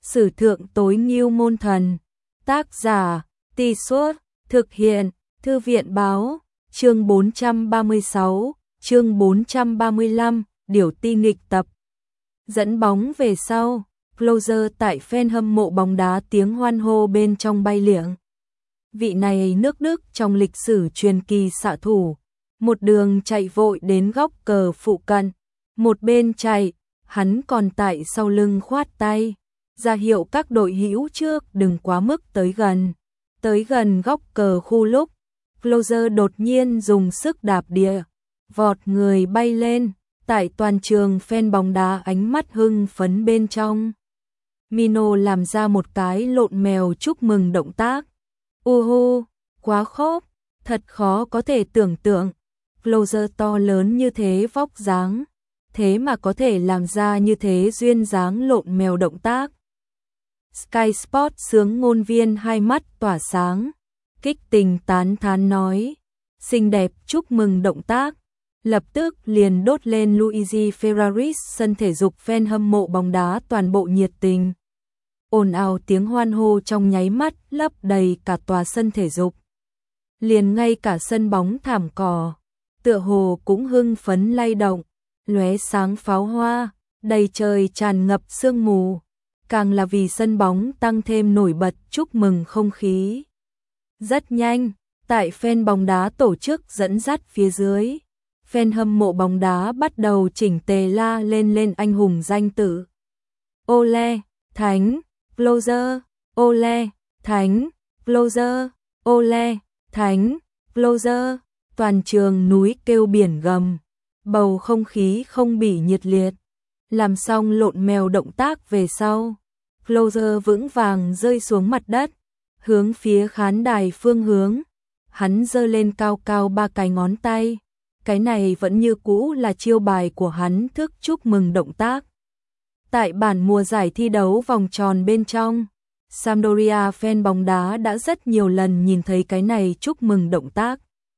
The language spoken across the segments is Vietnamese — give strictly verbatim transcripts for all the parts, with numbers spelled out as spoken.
Sử thượng tối ngưu môn thần. Tác giả, Tì Suốt, thực hiện, Thư viện báo, chương bốn trăm ba mươi sáu, chương bốn trăm ba mươi lăm, điểu ti nghịch tập. Dẫn bóng về sau, closer tại fan hâm mộ bóng đá tiếng hoan hô bên trong bay liệng. Vị này nước Đức trong lịch sử truyền kỳ xạ thủ, một đường chạy vội đến góc cờ phụ cận, một bên chạy, hắn còn tại sau lưng khoát tay, ra hiệu các đội hữu trước đừng quá mức tới gần. Tới gần góc cờ khu lúc, closer đột nhiên dùng sức đạp địa, vọt người bay lên, tại toàn trường fan bóng đá ánh mắt hưng phấn bên trong. Mino làm ra một cái lộn mèo chúc mừng động tác. Uhu, quá khốc, thật khó có thể tưởng tượng. Closer to lớn như thế vóc dáng, thế mà có thể làm ra như thế duyên dáng lộn mèo động tác. Sky Sport sướng ngôn viên hai mắt tỏa sáng, kích tình tán thán nói, xinh đẹp chúc mừng động tác, lập tức liền đốt lên Luigi Ferraris sân thể dục fan hâm mộ bóng đá toàn bộ nhiệt tình. Ồn ào tiếng hoan hô trong nháy mắt lấp đầy cả tòa sân thể dục. Liền ngay cả sân bóng thảm cỏ, tựa hồ cũng hưng phấn lay động, lóe sáng pháo hoa, đầy trời tràn ngập sương mù. Càng là vì sân bóng tăng thêm nổi bật chúc mừng không khí. Rất nhanh, tại fan bóng đá tổ chức dẫn dắt phía dưới, fan hâm mộ bóng đá bắt đầu chỉnh tề la lên lên anh hùng danh tự. Ole, Thánh, Closer, Ole, Thánh, Closer, Ole, Thánh, Closer, toàn trường núi kêu biển gầm, bầu không khí không bị nhiệt liệt. Làm xong lộn mèo động tác về sau, closer vững vàng rơi xuống mặt đất, hướng phía khán đài phương hướng. Hắn giơ lên cao cao ba cái ngón tay, cái này vẫn như cũ là chiêu bài của hắn thức chúc mừng động tác. Tại bản mùa giải thi đấu vòng tròn bên trong, Sampdoria fan bóng đá đã rất nhiều lần nhìn thấy cái này chúc mừng động tác.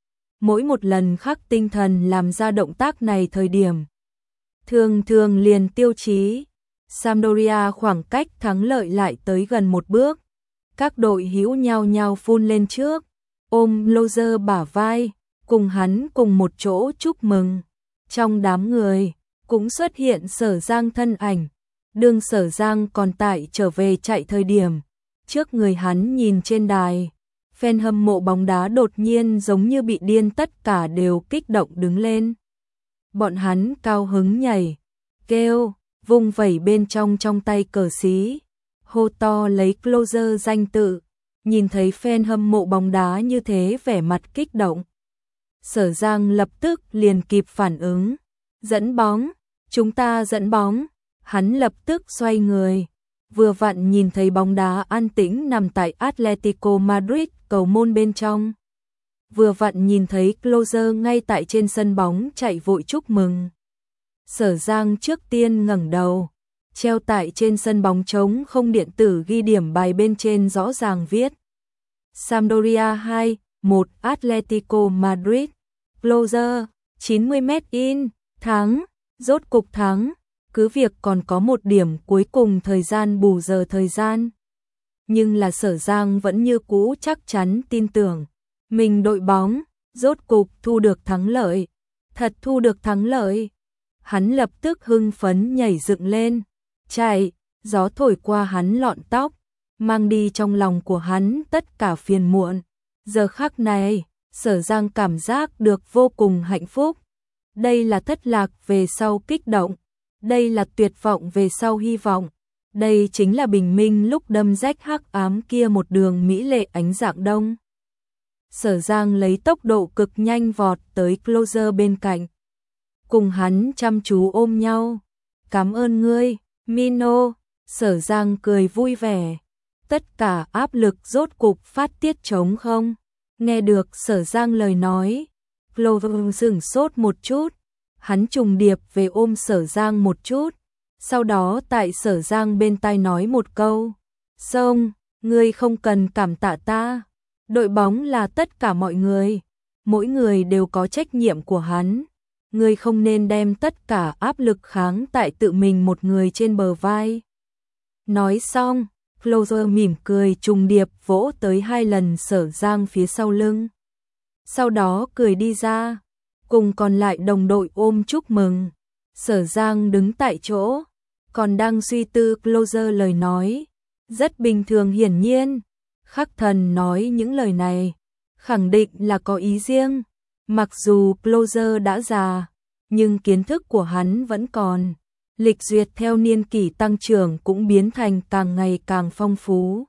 Mỗi một lần khắc tinh thần làm ra động tác này thời điểm, thường thường liền tiêu chí, Sampdoria khoảng cách thắng lợi lại tới gần một bước. Các đội hữu nhau nhau phun lên trước, ôm Closer bả vai, cùng hắn cùng một chỗ chúc mừng. Trong đám người, cũng xuất hiện Sở Giang thân ảnh, đương Sở Giang còn tại trở về chạy thời điểm. Trước người hắn nhìn trên đài, fan hâm mộ bóng đá đột nhiên giống như bị điên tất cả đều kích động đứng lên. Bọn hắn cao hứng nhảy, kêu, vung vẩy bên trong trong tay cờ xí, hô to lấy Closer danh tự. Nhìn thấy fan hâm mộ bóng đá như thế vẻ mặt kích động, Sở Giang lập tức liền kịp phản ứng, dẫn bóng, chúng ta dẫn bóng. Hắn lập tức xoay người, vừa vặn nhìn thấy bóng đá an tĩnh nằm tại Atletico Madrid cầu môn bên trong. Vừa vặn nhìn thấy Closer ngay tại trên sân bóng chạy vội chúc mừng. Sở Giang trước tiên ngẩng đầu, treo tại trên sân bóng trống không điện tử ghi điểm bài bên trên rõ ràng viết Sampdoria hai một Atletico Madrid. Closer, chín mươi mét in, thắng, rốt cục thắng, cứ việc còn có một điểm cuối cùng thời gian bù giờ thời gian. Nhưng là Sở Giang vẫn như cũ chắc chắn tin tưởng, mình đội bóng, rốt cục thu được thắng lợi, thật thu được thắng lợi. Hắn lập tức hưng phấn nhảy dựng lên, chạy, gió thổi qua hắn lọn tóc, mang đi trong lòng của hắn tất cả phiền muộn. Giờ khắc này, Sở Giang cảm giác được vô cùng hạnh phúc. Đây là thất lạc về sau kích động, đây là tuyệt vọng về sau hy vọng, đây chính là bình minh lúc đâm rách hắc ám kia một đường mỹ lệ ánh dạng đông. Sở Giang lấy tốc độ cực nhanh vọt tới Closer bên cạnh, cùng hắn chăm chú ôm nhau. Cảm ơn ngươi, Mino. Sở Giang cười vui vẻ, tất cả áp lực rốt cục phát tiết trống không. Nghe được Sở Giang lời nói, Closer sửng sốt một chút, hắn trùng điệp về ôm Sở Giang một chút, sau đó tại Sở Giang bên tai nói một câu, "Xong, ngươi không cần cảm tạ ta, đội bóng là tất cả mọi người, mỗi người đều có trách nhiệm của hắn, ngươi không nên đem tất cả áp lực kháng tại tự mình một người trên bờ vai." Nói xong, Closer mỉm cười trùng điệp vỗ tới hai lần Sở Giang phía sau lưng. Sau đó cười đi ra, cùng còn lại đồng đội ôm chúc mừng. Sở Giang đứng tại chỗ, còn đang suy tư Closer lời nói. Rất bình thường hiển nhiên, Khắc Thần nói những lời này, khẳng định là có ý riêng. Mặc dù Closer đã già, nhưng kiến thức của hắn vẫn còn. Lịch duyệt theo niên kỷ tăng trưởng cũng biến thành càng ngày càng phong phú.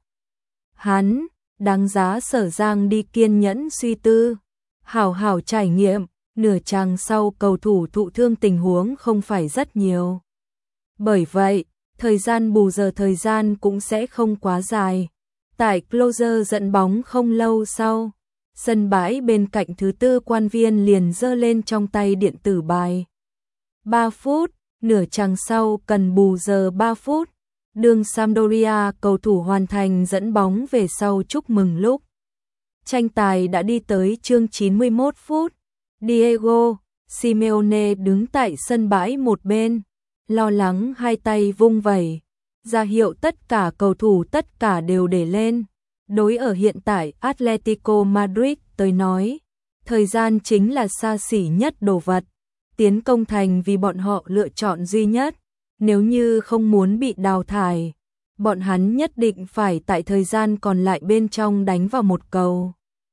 Hắn, đáng giá Sở Giang đi kiên nhẫn suy tư, hảo hảo trải nghiệm, nửa chàng sau cầu thủ thụ thương tình huống không phải rất nhiều. Bởi vậy, thời gian bù giờ thời gian cũng sẽ không quá dài. Tại Closer dẫn bóng không lâu sau, sân bãi bên cạnh thứ tư quan viên liền giơ lên trong tay điện tử bài. ba phút, nửa chặng sau cần bù giờ ba phút. Đường Sampdoria cầu thủ hoàn thành dẫn bóng về sau chúc mừng lúc. Tranh tài đã đi tới chương chín mươi mốt phút. Diego Simeone đứng tại sân bãi một bên, lo lắng hai tay vung vẩy, ra hiệu tất cả cầu thủ tất cả đều để lên. Đối ở hiện tại Atletico Madrid tới nói, thời gian chính là xa xỉ nhất đồ vật. Tiến công thành vì bọn họ lựa chọn duy nhất. Nếu như không muốn bị đào thải, bọn hắn nhất định phải tại thời gian còn lại bên trong đánh vào một cầu.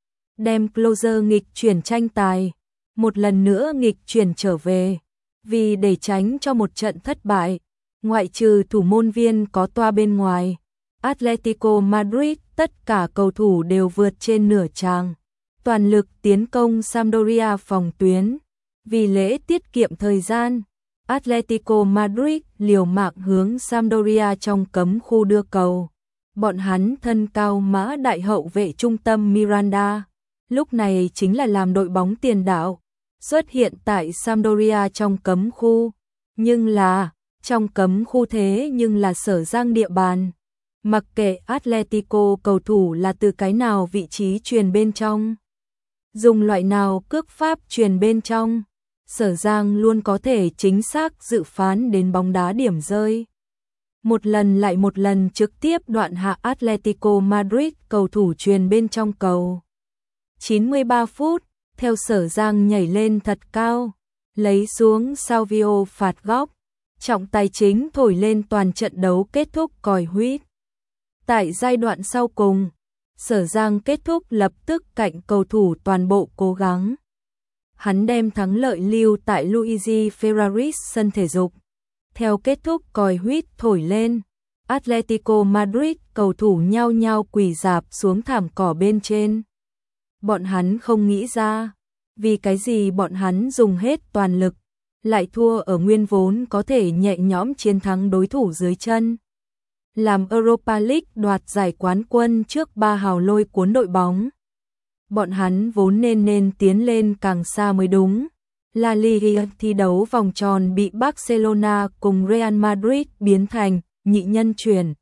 Đem Closer nghịch chuyển tranh tài, một lần nữa nghịch chuyển trở về. Vì để tránh cho một trận thất bại, ngoại trừ thủ môn viên có toa bên ngoài, Atletico Madrid tất cả cầu thủ đều vượt trên nửa tràng, toàn lực tiến công Sampdoria phòng tuyến. Vì lễ tiết kiệm thời gian, Atletico Madrid liều mạng hướng Sampdoria trong cấm khu đưa cầu. Bọn hắn thân cao mã đại hậu vệ trung tâm Miranda, lúc này chính là làm đội bóng tiền đạo, xuất hiện tại Sampdoria trong cấm khu. Nhưng là, trong cấm khu thế nhưng là Sở Giang địa bàn. Mặc kệ Atletico cầu thủ là từ cái nào vị trí truyền bên trong, dùng loại nào cước pháp truyền bên trong, Sở Giang luôn có thể chính xác dự phán đến bóng đá điểm rơi. Một lần lại một lần trực tiếp đoạn hạ Atletico Madrid cầu thủ truyền bên trong cầu. chín mươi ba phút, theo Sở Giang nhảy lên thật cao, lấy xuống Salvio phạt góc, trọng tài chính thổi lên toàn trận đấu kết thúc còi huýt. Tại giai đoạn sau cùng, Sở Giang kết thúc lập tức cạnh cầu thủ toàn bộ cố gắng. Hắn đem thắng lợi lưu tại Luigi Ferraris sân thể dục. Theo kết thúc còi huýt thổi lên, Atletico Madrid cầu thủ nhao nhao quỳ rạp xuống thảm cỏ bên trên. Bọn hắn không nghĩ ra, vì cái gì bọn hắn dùng hết toàn lực, lại thua ở nguyên vốn có thể nhẹ nhõm chiến thắng đối thủ dưới chân. Làm Europa League đoạt giải quán quân trước ba hào lôi cuốn đội bóng. Bọn hắn vốn nên nên tiến lên càng xa mới đúng. La Liga thi đấu vòng tròn bị Barcelona cùng Real Madrid biến thành nhị nhân chuyển.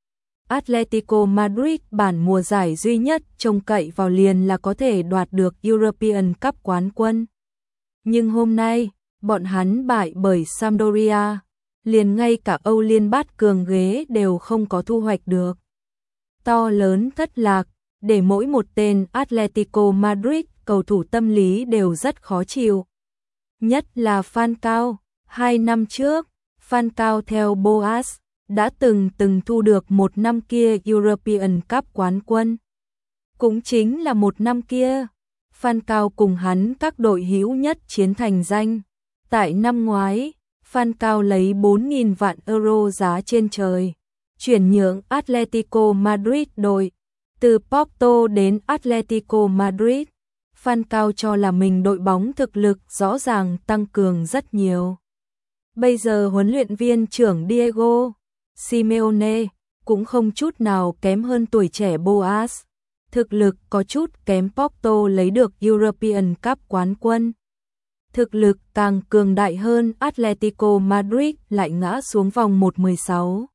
Atletico Madrid bản mùa giải duy nhất trông cậy vào liền là có thể đoạt được European Cup quán quân. Nhưng hôm nay, bọn hắn bại bởi Sampdoria, liền ngay cả Âu Liên bát cường ghế đều không có thu hoạch được. To lớn thất lạc, để mỗi một tên Atletico Madrid cầu thủ tâm lý đều rất khó chịu. Nhất là Falcao, hai năm trước, Falcao theo Boas, đã từng từng thu được một năm kia European Cup quán quân. Cũng chính là một năm kia, Falcao cùng hắn các đội hữu nhất chiến thành danh. Tại năm ngoái, Falcao lấy bốn nghìn vạn euro giá trên trời, chuyển nhượng Atletico Madrid đội. Từ Porto đến Atletico Madrid, Falcao cho là mình đội bóng thực lực rõ ràng tăng cường rất nhiều. Bây giờ huấn luyện viên trưởng Diego Simeone cũng không chút nào kém hơn tuổi trẻ Boas. Thực lực có chút kém Porto lấy được European Cup quán quân. Thực lực càng cường đại hơn Atletico Madrid lại ngã xuống vòng một mười sáu.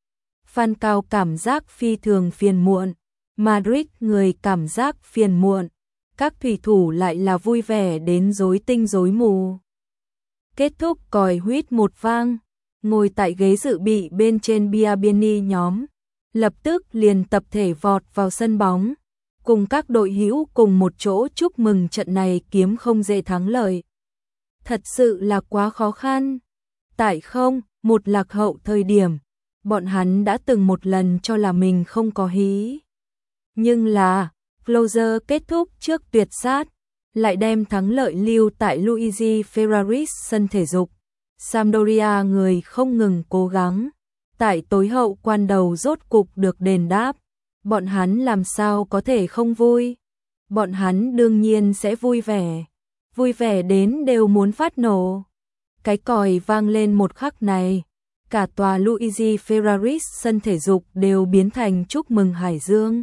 Falcao cảm giác phi thường phiền muộn. Madrid người cảm giác phiền muộn, các thủy thủ lại là vui vẻ đến rối tinh rối mù. Kết thúc còi huýt một vang, ngồi tại ghế dự bị bên trên Biabiani nhóm, lập tức liền tập thể vọt vào sân bóng, cùng các đội hữu cùng một chỗ chúc mừng trận này kiếm không dễ thắng lợi. Thật sự là quá khó khăn. Tại không, một lạc hậu thời điểm, bọn hắn đã từng một lần cho là mình không có hí. Nhưng là, closer kết thúc trước tuyệt sát, lại đem thắng lợi lưu tại Luigi Ferraris sân thể dục. Sampdoria người không ngừng cố gắng, tại tối hậu quan đầu rốt cục được đền đáp. Bọn hắn làm sao có thể không vui? Bọn hắn đương nhiên sẽ vui vẻ, vui vẻ đến đều muốn phát nổ. Cái còi vang lên một khắc này, cả tòa Luigi Ferraris sân thể dục đều biến thành chúc mừng hải dương.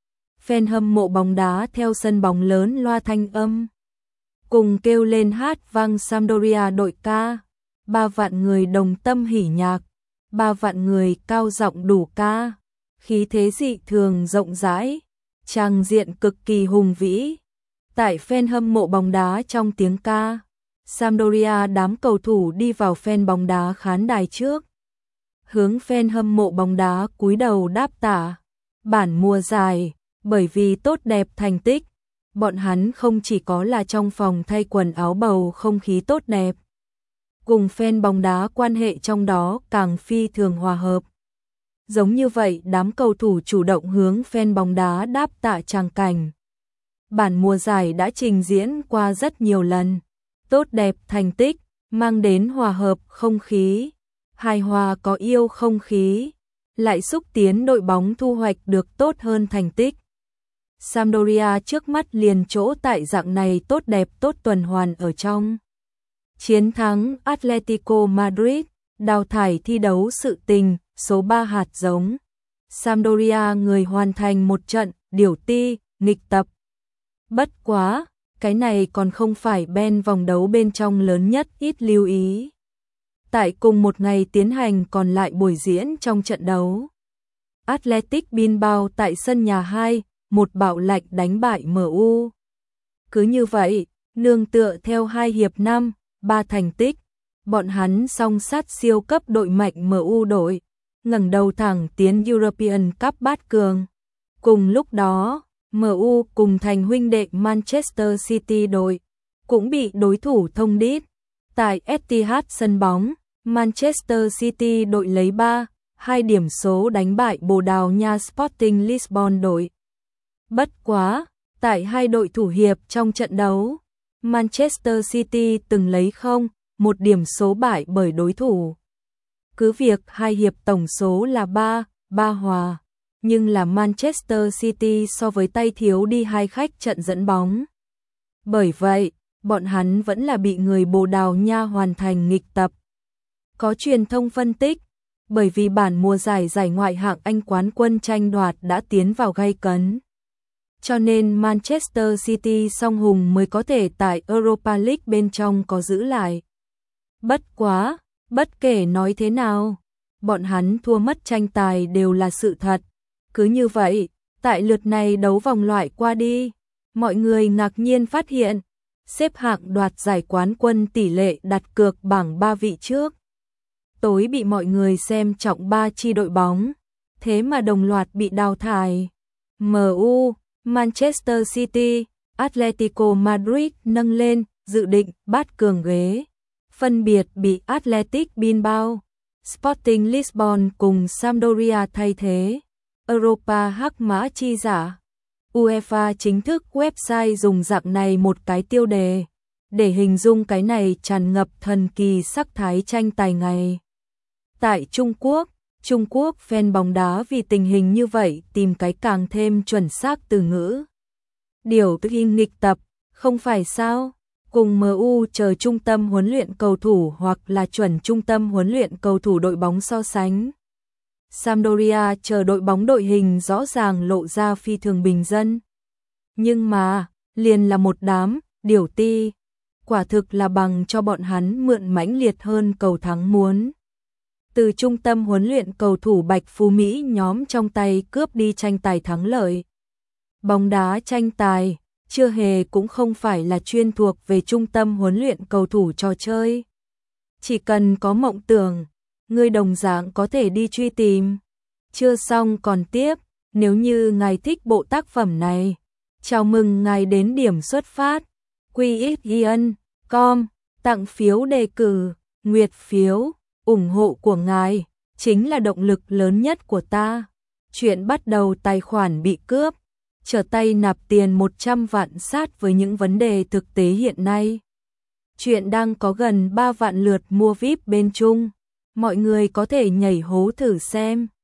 Fan hâm mộ bóng đá theo sân bóng lớn loa thanh âm, cùng kêu lên hát vang Sampdoria đội ca. Ba vạn người đồng tâm hỉ nhạc, ba vạn người cao giọng đủ ca, khí thế dị thường rộng rãi, tràng diện cực kỳ hùng vĩ. Tại fan hâm mộ bóng đá trong tiếng ca, Sampdoria đám cầu thủ đi vào fan bóng đá khán đài trước, hướng fan hâm mộ bóng đá cúi đầu đáp tạ. Bản mùa giải, bởi vì tốt đẹp thành tích, bọn hắn không chỉ có là trong phòng thay quần áo bầu không khí tốt đẹp, cùng fan bóng đá quan hệ trong đó càng phi thường hòa hợp. Giống như vậy, đám cầu thủ chủ động hướng fan bóng đá đáp tạ tràng cảnh. Bản mùa giải đã trình diễn qua rất nhiều lần, tốt đẹp thành tích, mang đến hòa hợp không khí, hài hòa có yêu không khí, lại xúc tiến đội bóng thu hoạch được tốt hơn thành tích. Sampdoria trước mắt liền chỗ tại dạng này tốt đẹp tốt tuần hoàn ở trong. Chiến thắng Atletico Madrid, đào thải thi đấu sự tình, số ba hạt giống. Sampdoria người hoàn thành một trận điều ti, nghịch tập. Bất quá, cái này còn không phải Ben vòng đấu bên trong lớn nhất ít lưu ý. Tại cùng một ngày tiến hành còn lại buổi diễn trong trận đấu, Athletic Bilbao tại sân nhà hai, một bạo lạch đánh bại em u. Cứ như vậy, nương tựa theo hai hiệp năm, ba thành tích, bọn hắn song sát siêu cấp đội mạnh em u đội, ngẩng đầu thẳng tiến European Cup bát cường. Cùng lúc đó, em u cùng thành huynh đệ Manchester City đội cũng bị đối thủ thông đít. Tại Etihad sân bóng, Manchester City đội lấy ba hai điểm số đánh bại Bồ Đào Nha Sporting Lisbon đội. Bất quá, tại hai đội thủ hiệp trong trận đấu, Manchester City từng lấy không một điểm số bại bởi đối thủ. Cứ việc hai hiệp tổng số là ba, ba hòa, nhưng là Manchester City so với tay thiếu đi hai khách trận dẫn bóng. Bởi vậy, bọn hắn vẫn là bị người Bồ Đào Nha hoàn thành nghịch tập. Có truyền thông phân tích, bởi vì bản mùa giải giải ngoại hạng Anh quán quân tranh đoạt đã tiến vào gay cấn, cho nên Manchester City song hùng mới có thể tại Europa League bên trong có giữ lại. Bất quá, bất kể nói thế nào, bọn hắn thua mất tranh tài đều là sự thật. Cứ như vậy, tại lượt này đấu vòng loại qua đi, mọi người ngạc nhiên phát hiện, xếp hạng đoạt giải quán quân tỷ lệ đặt cược bảng ba vị trước. Tối bị mọi người xem trọng ba chi đội bóng, thế mà đồng loạt bị đào thải. em u, Manchester City, Atletico Madrid nâng lên, dự định bát cường ghế. Phân biệt bị Athletic Bilbao, Sporting Lisbon cùng Sampdoria thay thế. Europa hắc mã chi giả. UEFA chính thức website dùng dạng này một cái tiêu đề, để hình dung cái này tràn ngập thần kỳ sắc thái tranh tài ngày. Tại Trung Quốc, Trung Quốc fan bóng đá vì tình hình như vậy tìm cái càng thêm chuẩn xác từ ngữ. Điều tức in nghịch tập, không phải sao? Cùng em u chờ trung tâm huấn luyện cầu thủ hoặc là chuẩn trung tâm huấn luyện cầu thủ đội bóng so sánh. Sampdoria chờ đội bóng đội hình rõ ràng lộ ra phi thường bình dân. Nhưng mà, liền là một đám, điều ti. Quả thực là bằng cho bọn hắn mượn mãnh liệt hơn cầu thắng muốn. Từ trung tâm huấn luyện cầu thủ Bạch Phú Mỹ nhóm trong tay cướp đi tranh tài thắng lợi. Bóng đá tranh tài, chưa hề cũng không phải là chuyên thuộc về trung tâm huấn luyện cầu thủ trò chơi. Chỉ cần có mộng tưởng, ngươi đồng dạng có thể đi truy tìm. Chưa xong còn tiếp, nếu như ngài thích bộ tác phẩm này, chào mừng ngài đến điểm xuất phát quy ích yên chấm com, tặng phiếu đề cử, nguyệt phiếu, ủng hộ của ngài chính là động lực lớn nhất của ta. Chuyện bắt đầu tài khoản bị cướp, trở tay nạp tiền một trăm vạn sát với những vấn đề thực tế hiện nay. Chuyện đang có gần ba vạn lượt mua vi ai pi bên Trung, mọi người có thể nhảy hố thử xem.